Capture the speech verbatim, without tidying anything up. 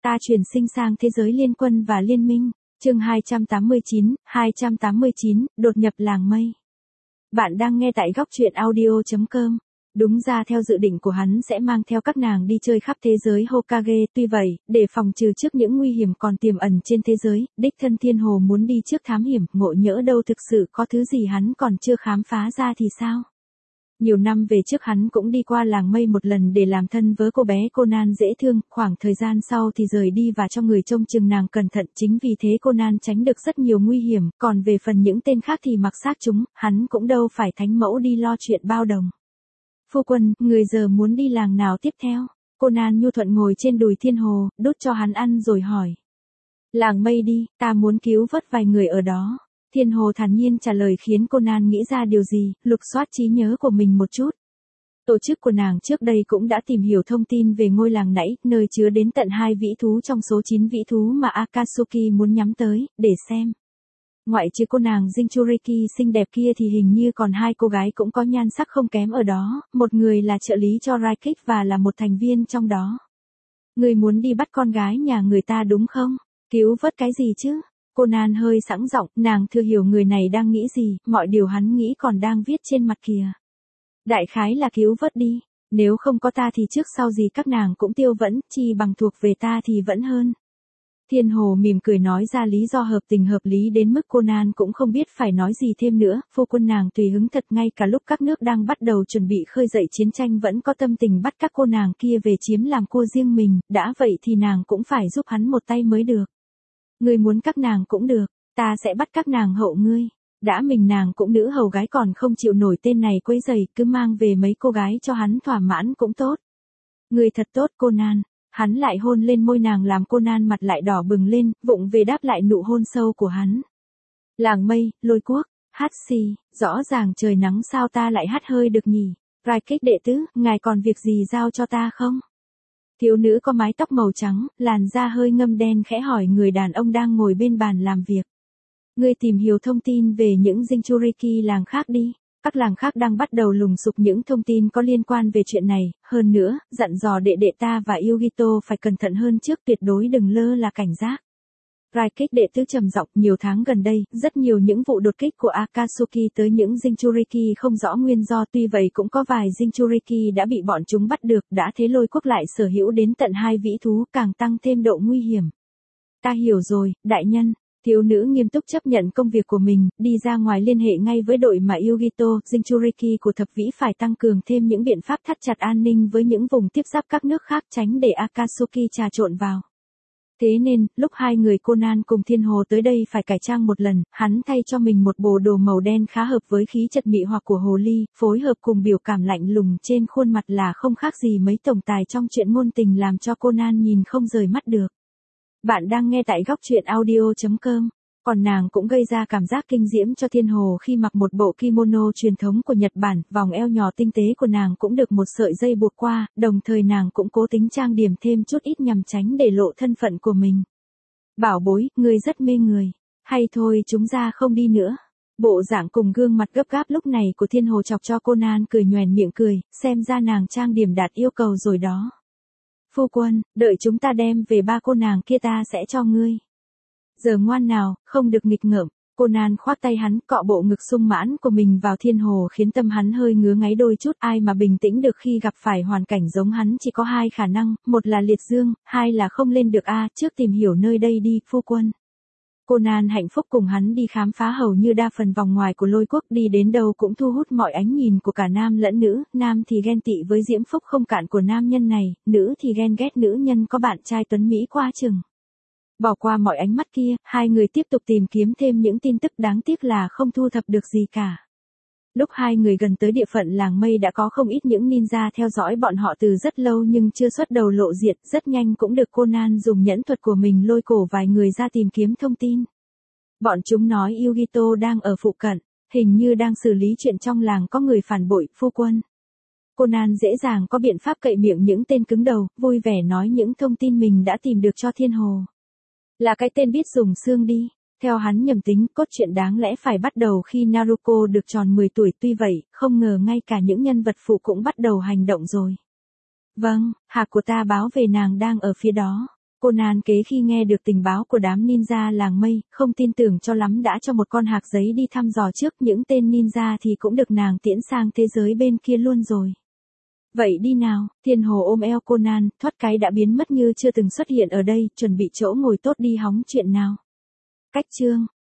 Ta chuyển sinh sang thế giới liên quân và liên minh. Chương hai trăm tám mươi chín, hai trăm tám mươi chín, đột nhập làng mây. Bạn đang nghe tại góc truyện audio chấm com. Đúng ra theo dự định của hắn sẽ mang theo các nàng đi chơi khắp thế giới Hokage, tuy vậy, để phòng trừ trước những nguy hiểm còn tiềm ẩn trên thế giới, đích thân Thiên Hồ muốn đi trước thám hiểm, ngộ nhỡ đâu thực sự có thứ gì hắn còn chưa khám phá ra thì sao? Nhiều năm về trước hắn cũng đi qua làng mây một lần để làm thân với cô bé Conan dễ thương, khoảng thời gian sau thì rời đi và cho người trông chừng nàng cẩn thận, chính vì thế Conan tránh được rất nhiều nguy hiểm, còn về phần những tên khác thì mặc xác chúng, hắn cũng đâu phải thánh mẫu đi lo chuyện bao đồng. Phu quân, người giờ muốn đi làng nào tiếp theo? Conan nhu thuận ngồi trên đùi Thiên Hồ, đút cho hắn ăn rồi hỏi. Làng mây đi, ta muốn cứu vớt vài người ở đó. Thiên Hồ thản nhiên trả lời khiến Conan nghĩ ra điều gì, lục soát trí nhớ của mình một chút. Tổ chức của nàng trước đây cũng đã tìm hiểu thông tin về ngôi làng nãy, nơi chứa đến tận hai vĩ thú trong số chín vĩ thú mà Akatsuki muốn nhắm tới, để xem. Ngoại trừ cô nàng Jinchuriki xinh đẹp kia thì hình như còn hai cô gái cũng có nhan sắc không kém ở đó, một người là trợ lý cho Raikik và là một thành viên trong đó. Người muốn đi bắt con gái nhà người ta đúng không? Cứu vớt cái gì chứ? Conan hơi sẵn giọng, nàng thừa hiểu người này đang nghĩ gì, mọi điều hắn nghĩ còn đang viết trên mặt kìa. Đại khái là cứu vớt đi, nếu không có ta thì trước sau gì các nàng cũng tiêu vẫn, chi bằng thuộc về ta thì vẫn hơn. Thiên Hồ mỉm cười nói ra lý do hợp tình hợp lý đến mức Conan cũng không biết phải nói gì thêm nữa, phu quân nàng tùy hứng thật, ngay cả lúc các nước đang bắt đầu chuẩn bị khơi dậy chiến tranh vẫn có tâm tình bắt các cô nàng kia về chiếm làm cô riêng mình, đã vậy thì nàng cũng phải giúp hắn một tay mới được. Ngươi muốn các nàng cũng được, ta sẽ bắt các nàng hậu ngươi. Đã mình nàng cũng nữ hầu gái còn không chịu nổi tên này quấy rầy, cứ mang về mấy cô gái cho hắn thỏa mãn cũng tốt. Ngươi thật tốt Conan. Hắn lại hôn lên môi nàng làm Conan mặt lại đỏ bừng lên, vụng về đáp lại nụ hôn sâu của hắn. Làng mây, Lôi Quốc, hát xì, rõ ràng trời nắng sao ta lại hát hơi được nhỉ? Raikik đệ tứ, ngài còn việc gì giao cho ta không? Thiếu nữ có mái tóc màu trắng, làn da hơi ngâm đen khẽ hỏi người đàn ông đang ngồi bên bàn làm việc. Ngươi tìm hiểu thông tin về những Jinchuriki làng khác đi. Các làng khác đang bắt đầu lùng sục những thông tin có liên quan về chuyện này, hơn nữa, dặn dò đệ đệ ta và Yugito phải cẩn thận hơn trước, tuyệt đối đừng lơ là cảnh giác. Raikik đệ tứ trầm giọng, nhiều tháng gần đây, rất nhiều những vụ đột kích của Akatsuki tới những Jinchuriki không rõ nguyên do, tuy vậy cũng có vài Jinchuriki đã bị bọn chúng bắt được, đã thế Lôi Quốc lại sở hữu đến tận hai vĩ thú, càng tăng thêm độ nguy hiểm. Ta hiểu rồi, đại nhân. Thiếu nữ nghiêm túc chấp nhận công việc của mình, đi ra ngoài liên hệ ngay với đội mà Yugito, Jinchuriki của thập vĩ phải tăng cường thêm những biện pháp thắt chặt an ninh với những vùng tiếp giáp các nước khác, tránh để Akatsuki trà trộn vào. Thế nên, lúc hai người Conan cùng Thiên Hồ tới đây phải cải trang một lần, hắn thay cho mình một bộ đồ màu đen khá hợp với khí chất mị hoặc của hồ ly, phối hợp cùng biểu cảm lạnh lùng trên khuôn mặt là không khác gì mấy tổng tài trong chuyện ngôn tình làm cho Conan nhìn không rời mắt được. Bạn đang nghe tại góc truyện audio chấm com. Còn nàng cũng gây ra cảm giác kinh diễm cho Thiên Hồ khi mặc một bộ kimono truyền thống của Nhật Bản, vòng eo nhỏ tinh tế của nàng cũng được một sợi dây buộc qua, đồng thời nàng cũng cố tính trang điểm thêm chút ít nhằm tránh để lộ thân phận của mình. Bảo bối, ngươi rất mê người. Hay thôi chúng ra không đi nữa. Bộ dạng cùng gương mặt gấp gáp lúc này của Thiên Hồ chọc cho Conan cười nhoẻn miệng cười, xem ra nàng trang điểm đạt yêu cầu rồi đó. Phu quân, đợi chúng ta đem về ba cô nàng kia ta sẽ cho ngươi. Giờ ngoan nào, không được nghịch ngợm. Conan khoác tay hắn, cọ bộ ngực sung mãn của mình vào Thiên Hồ khiến tâm hắn hơi ngứa ngáy đôi chút. Ai mà bình tĩnh được khi gặp phải hoàn cảnh giống hắn chỉ có hai khả năng, một là liệt dương, hai là không lên được a. Trước tìm hiểu nơi đây đi, phu quân. Conan hạnh phúc cùng hắn đi khám phá hầu như đa phần vòng ngoài của Lôi Quốc, đi đến đâu cũng thu hút mọi ánh nhìn của cả nam lẫn nữ, nam thì ghen tị với diễm phúc không cạn của nam nhân này, nữ thì ghen ghét nữ nhân có bạn trai tuấn Mỹ qua chừng. Bỏ qua mọi ánh mắt kia, hai người tiếp tục tìm kiếm thêm những tin tức, đáng tiếc là không thu thập được gì cả. Lúc hai người gần tới địa phận làng mây đã có không ít những ninja theo dõi bọn họ từ rất lâu nhưng chưa xuất đầu lộ diện, rất nhanh cũng được Conan dùng nhẫn thuật của mình lôi cổ vài người ra tìm kiếm thông tin. Bọn chúng nói Yugito đang ở phụ cận, hình như đang xử lý chuyện trong làng có người phản bội, phu quân. Conan dễ dàng có biện pháp cậy miệng những tên cứng đầu, vui vẻ nói những thông tin mình đã tìm được cho Thiên Hồ. Là cái tên biết dùng xương đi. Theo hắn nhầm tính, cốt truyện đáng lẽ phải bắt đầu khi Naruko được tròn mười tuổi, tuy vậy, không ngờ ngay cả những nhân vật phụ cũng bắt đầu hành động rồi. Vâng, hạc của ta báo về nàng đang ở phía đó. Conan kế khi nghe được tình báo của đám ninja làng mây, không tin tưởng cho lắm đã cho một con hạc giấy đi thăm dò trước những tên ninja thì cũng được nàng tiễn sang thế giới bên kia luôn rồi. Vậy đi nào, Thiên Hồ ôm eo Conan, thoát cái đã biến mất như chưa từng xuất hiện ở đây, chuẩn bị chỗ ngồi tốt đi hóng chuyện nào. Cách chương